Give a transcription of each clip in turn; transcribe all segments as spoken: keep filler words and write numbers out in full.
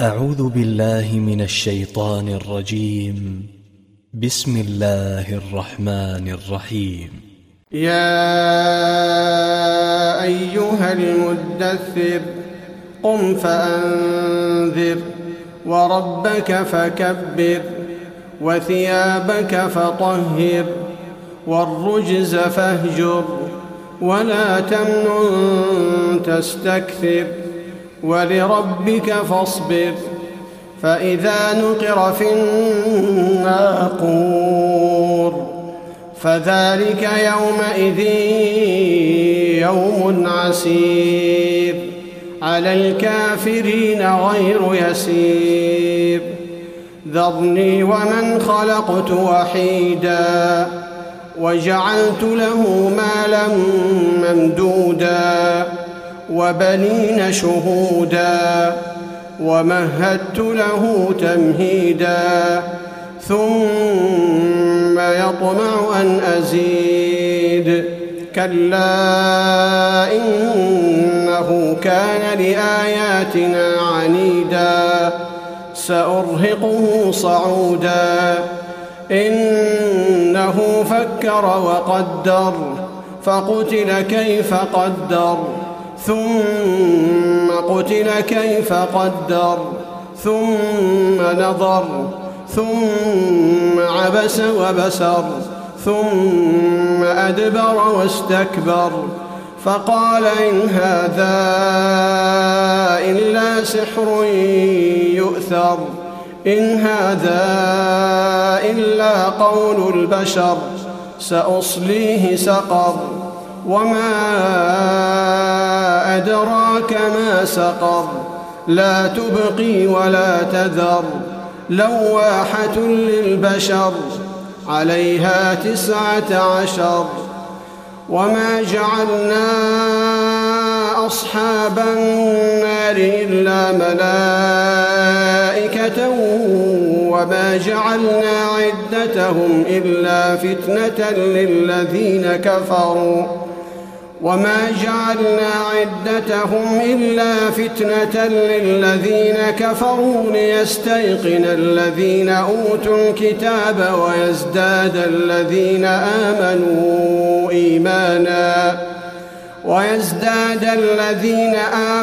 أعوذ بالله من الشيطان الرجيم. بسم الله الرحمن الرحيم. يا أيها المدثر قم فأنذر وربك فكبر وثيابك فطهر والرجز فاهجر ولا تمنن تستكثر ولربك فاصبر فإذا نقر في الناقور فذلك يومئذ يوم عسير على الكافرين غير يسير. ذرني ومن خلقت وحيدا وجعلت له مالا ممدودا وبنين شهودا ومهدت له تمهيدا ثم يطمع أن أزيد كلا إنه كان لآياتنا عنيدا سأرهقه صعودا إنه فكر وقدر فقتل كيف قدر ثم قتل كيف قدر ثم نظر ثم عبس وبسر ثم أدبر واستكبر فقال إن هذا إلا سحر يؤثر إن هذا إلا قول البشر سأصليه سقر وما أدراك ما سقر لا تبقي ولا تذر لواحة للبشر عليها تسعة عشر. وما جعلنا أصحاب النار إلا ملائكة وما جعلنا عدتهم إلا فتنة للذين كفروا وما جعلنا عدتهم إلا فتنة للذين كفروا ليستيقن الذين أوتوا الكتاب ويزداد الذين آمنوا إيمانا ويزداد الذين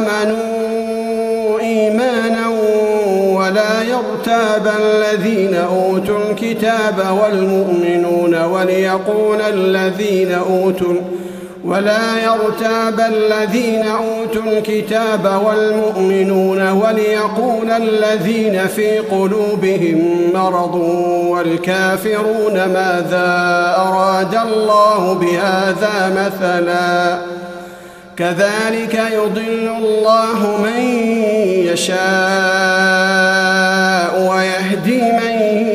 آمنوا إيمانا ولا يرتاب الذين أوتوا الكتاب والمؤمنون وليقول الذين أوتوا ولا يرتاب الذين أوتوا الكتاب والمؤمنون وليقول الذين في قلوبهم مرض والكافرون ماذا أراد الله بهذا مثلا كذلك يضل الله من يشاء ويهدي من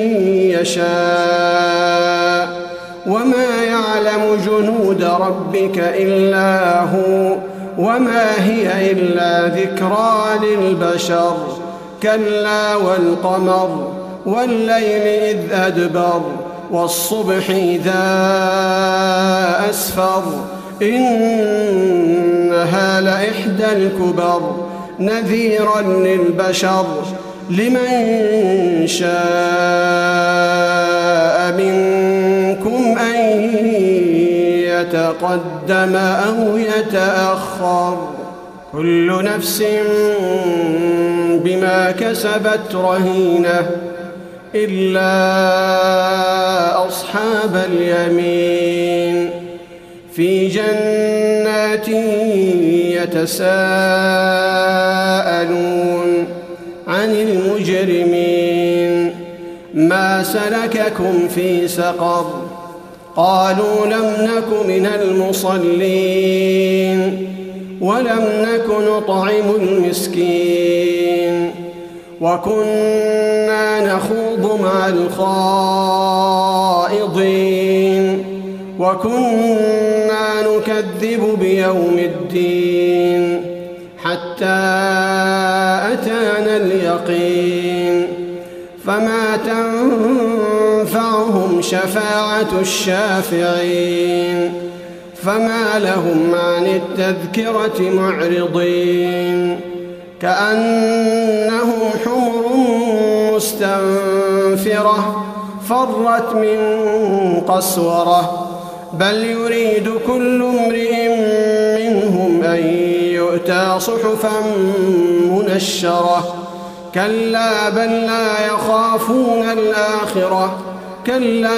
يشاء وما يعلم جنود ربك إلا هو وما هي إلا ذكرى للبشر. كلا والقمر والليل إذ أدبر والصبح إذا أسفر إنها لإحدى الكبر نذيرا للبشر لمن شاء منكم أن يتقدم أو يتأخر كل نفس بما كسبت رهينة إلا أصحاب اليمين في جنات يتساءلون عن المجرمين ما سلككم في سقر قالوا لم نك من المصلين ولم نك نطعم المسكين وكنا نخوض مع الخائضين وكنا نكذب بيوم الدين حتى أتانا اليقين فما تنفعهم شفاعة الشافعين فما لهم عن التذكرة معرضين كأنهم حمر مستنفرة فرت من قسورة بل يريد كل امرئ منهم أن يؤتى صحفا منشرة كلا بل لا يخافون الآخرة كلا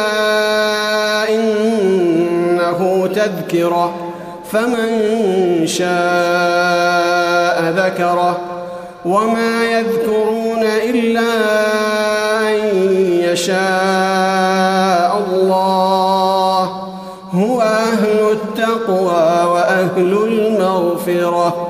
إنه تذكرة فمن شاء ذكره وما يذكرون إلا أن يشاء الله هو أهل التقوى وأهل المغفرة.